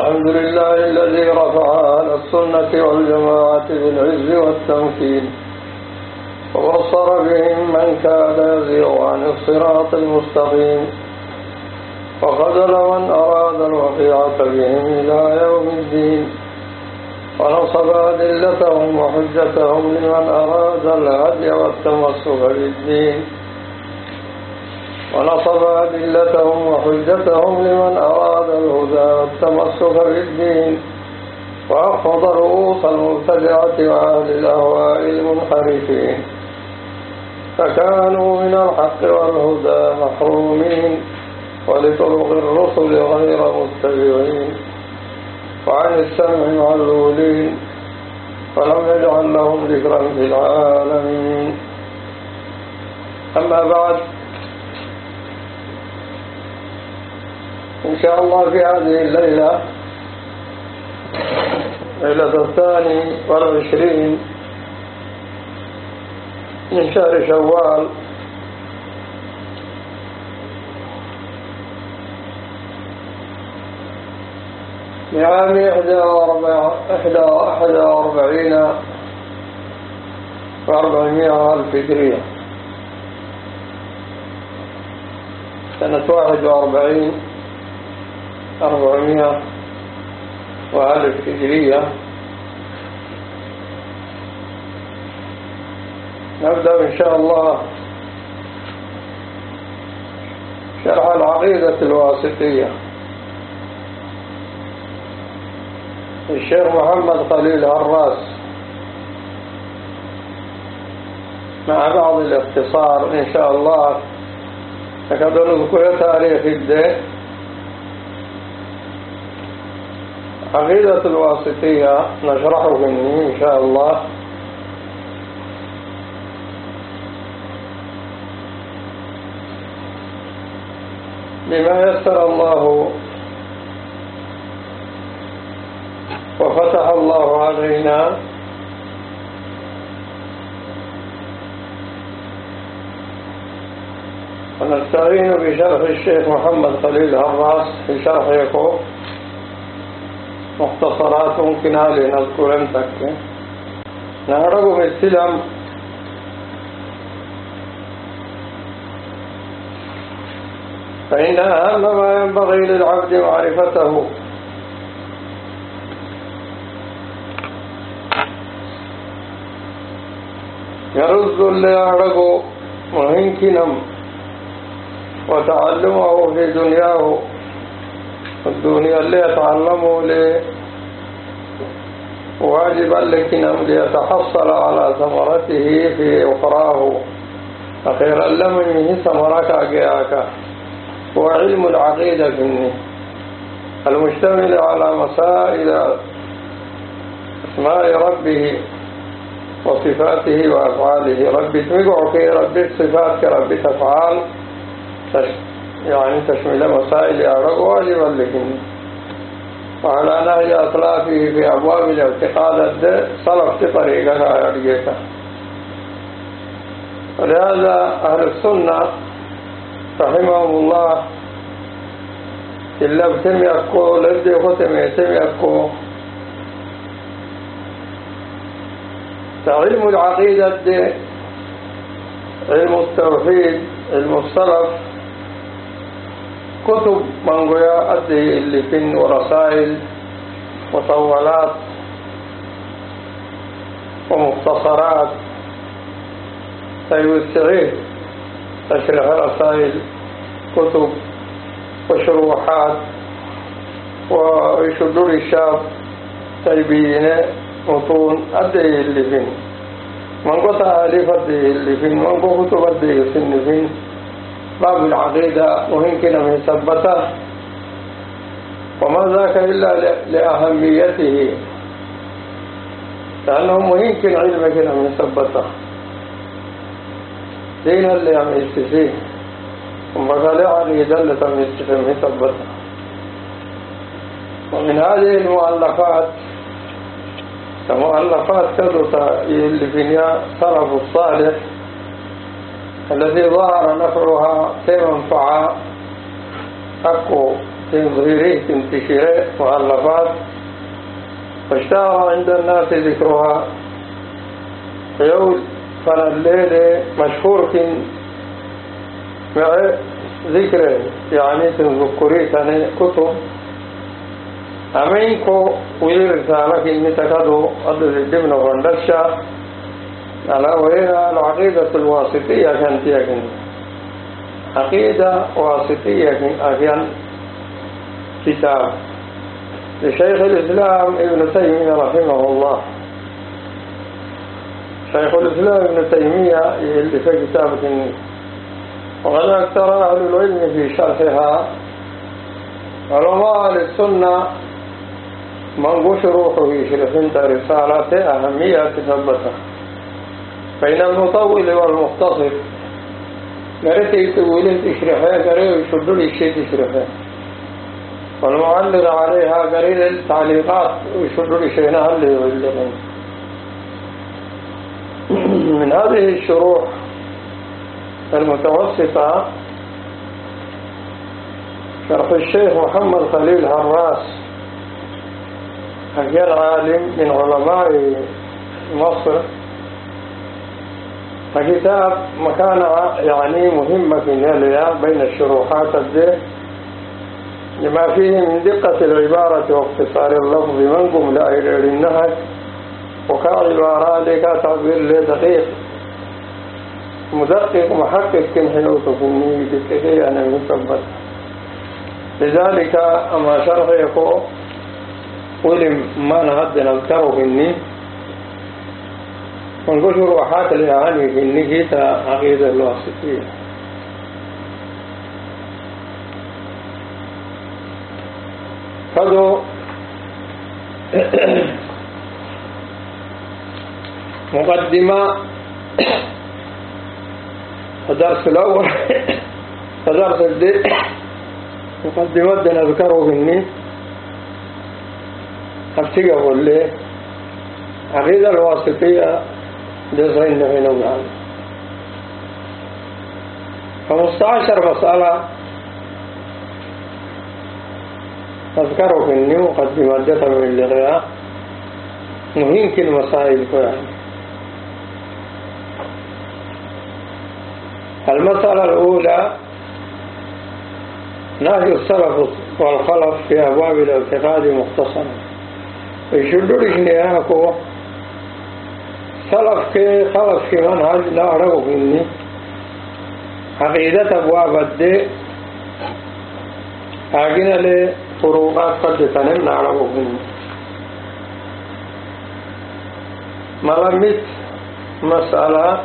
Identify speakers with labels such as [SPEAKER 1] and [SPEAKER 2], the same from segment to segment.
[SPEAKER 1] الحمد لله الذي رفع على السنة والجماعة بالعز والتمكين وبصر بهم من كاد يزيغ عن الصراط المستقيم وخذل من أراد الوقيعة بهم إلى يوم الدين ونصب أدلتهم وحجتهم لمن أراد الهدي والتمسك بالدين ونصب أدلتهم وحجتهم لمن أراد الهدى والتمسك بالدين وأخفض رؤوس المبتدعة وأهل الأهواء المنحرفين فكانوا من الحق والهدى محرومين ولطرق الرسل غير متبعين وعن السمع معلولين ولم يجعل لهم ذكرا في العالمين. أما بعد، إن شاء الله في هذه الليلة، ليلة 22 من شهر شوال بعام 41 و400 الفجرية، سنة 41 400 وألف هجرية. نبدأ إن شاء الله شرح العقيدة الواسطية الشيخ محمد خليل هراس مع بعض الاختصار إن شاء الله. نكاد نذكر تاريخ الدين. عقيدة الواسطية نشرحه إن شاء الله. بما يسر الله وفتح الله علينا ونستعين بشرح الشيخ محمد خليل هراس في شرح يعقوب مختصرات ممكن هذه نذكر أنتك نهرب من السلم. فإن أهم ما ينبغي للعبد معرفته يرد اللي يعرق مهنكنم وتعلمه في دنياه الدنيا اللي يتعلمه واجبا لكنم ليتحصل على ثمرته في أخراه أخيرا لمنه ثمرك أجياك. هو علم العقيدة منه المشتمل على مسائل أسماء ربه وصفاته وأفعاله. ربي تمقعك ربي صفات كربي تفعال يعني تشمل مسائل أعرق واجبا لكن وعلى نهج أسلافه في أبواب الاعتقاد صلف طريقة أرجيك. ولهذا أهل السنة رحمهم الله إلا بتم يكو لبدي ختم يتم يكو علم العقيدة علم التوحيد علم السلف كتب منقوية أدي اللي فين ورسائل مطولات ومختصرات سيوسعيه تشرح رسائل كتب وشروحات ويشدر الشاب تيبين متون أدي اللي فين من قطع ألف أدي اللي فين من كتب أدي سن فين. باب العقيدة ممكن من ثبته وما ذاك إلا لأهميته لأنه ممكن علمك من ثبته دين اللي عم يستفيه ومقال عقيدة اللي تم يستفيه من ثبته. ومن هذه المؤلفات كمؤلفات كذا اللي فيها سلف الصالح الذي ظهر نفعها كمنفعة أكو تظهيره تنتشره مؤلفات واشتهر عند الناس ذكرها يقول فن الليل مشهور مع ذكره يعني تنذكري ثاني كتب أمينكو ويرسالك إني تكادو أدد الدمن وندشا على وهي العقيدة الواسطية كانت يكن عقيدة واسطية أكيان كتاب لشيخ الإسلام ابن تيمية رحمه الله. شيخ الإسلام ابن تيمية اللي في كتابة وقد أكثر أهل العلم في شرحها علماء السنة من شروحه يشرحون رسالة أهمية تثبتها بين المطول والمختصر قريت يتولي تشرحها قريت يشدوا لي الشيء تشرحها والمعلق عليها قريت التعليقات ويشدوا لي شيئا اللي يعلقون. من هذه الشروح المتوسطة شرح الشيخ محمد خليل هراس كان عالم من علماء مصر فكتاب مكانة يعني مهمة في نالها بين الشروحات الدين لما فيه من دقة العبارة واختصار اللفظ منكم لا إلى النهج وكعبارة لك تعبير دقيق مدقق محقق كن حيوته فني بكثير أنا مثبت. لذلك أما شرح يقول ولم ما نهد نذكره فني ونقول شروحات الإعاني فني كيتا عقيدة الواسطية. فدو مقدمة الدرس الأول الدرس الدين مقدمة نذكره مني أفتيق أقول لي عقيدة الواسطية دزين في نوعان 15 مسألة أذكره مني مقدمة دفع من اللغة ممكن مسائل يعني. المسألة الأولى نهي السلف والخلف في أبواب الاعتقاد مختصرا يشدوا لشنياكو سلف كي خلف كي منهج لا أعرف مني عقيدة أبواب الدين أجينا لفروقات قد تنم نعرف مني ملمت مسألة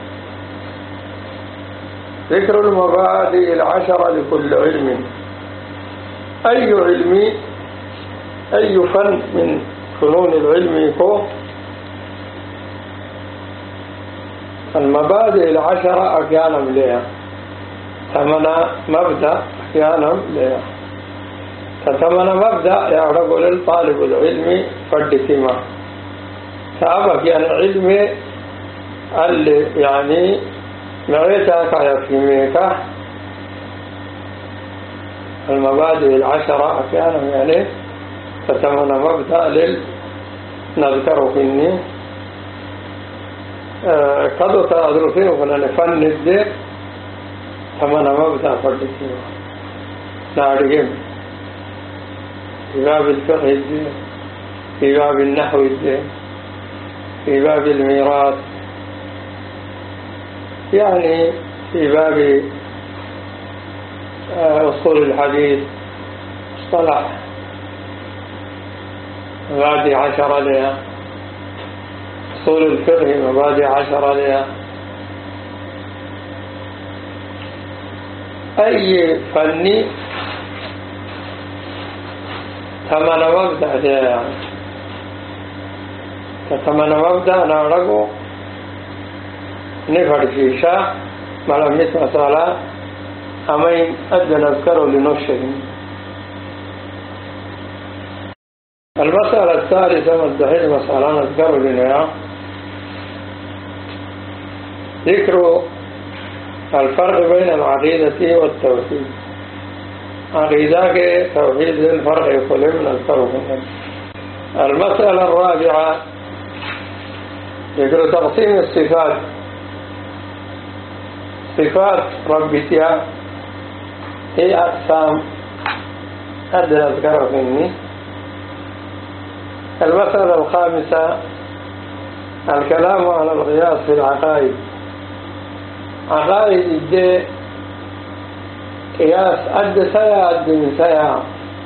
[SPEAKER 1] ذكر المبادئ العشرة لكل علم. أي علم أي فن من فنون العلم يكون المبادئ العشرة أحيانا لها ثمن مبدأ أحيانا لها فثمن مبدأ يعرف للطالب العلمي فرد كما سأبقى يعني علمي اللي يعني معيتها كيفهميك المبادئ العشرة أحيانا يعني فتمنى مبدأ نذكره فيني قد تأذرفين فلن فن الدين تمنى مبدأ فردكين نعرهم في باب الفقه الدين في باب النحو الدين في باب الميراث يعني في باب أصول الحديث اصطلح مبادئ 10 لها أصول الفقه مبادئ 10 لها أي فني ثمن مبدأ لها ثمن مبدأ نعرفه نفر فيشا ملمت مسألة أمين أدى نذكره لنشرهم. المسألة الثالثة مدحين مسألة نذكره لنيا ذكر الفرق بين العقيدة والتوحيد. عقيدة توحيد الفرق كل من التوحيد. المسألة الرابعة يقول تقسيم الصفات. صفات ربتها هي أقسام هذا أذكره مني. المسألة الخامسة الكلام على القياس في العقائد. عقائد الدين قياس أد سيا أد من سيا.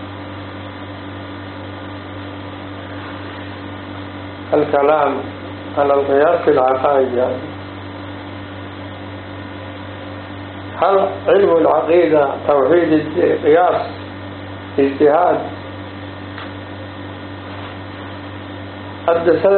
[SPEAKER 1] الكلام على القياس في العقائد يعني. هل علم العقيدة توحيد قياس اجتهاد أد سيا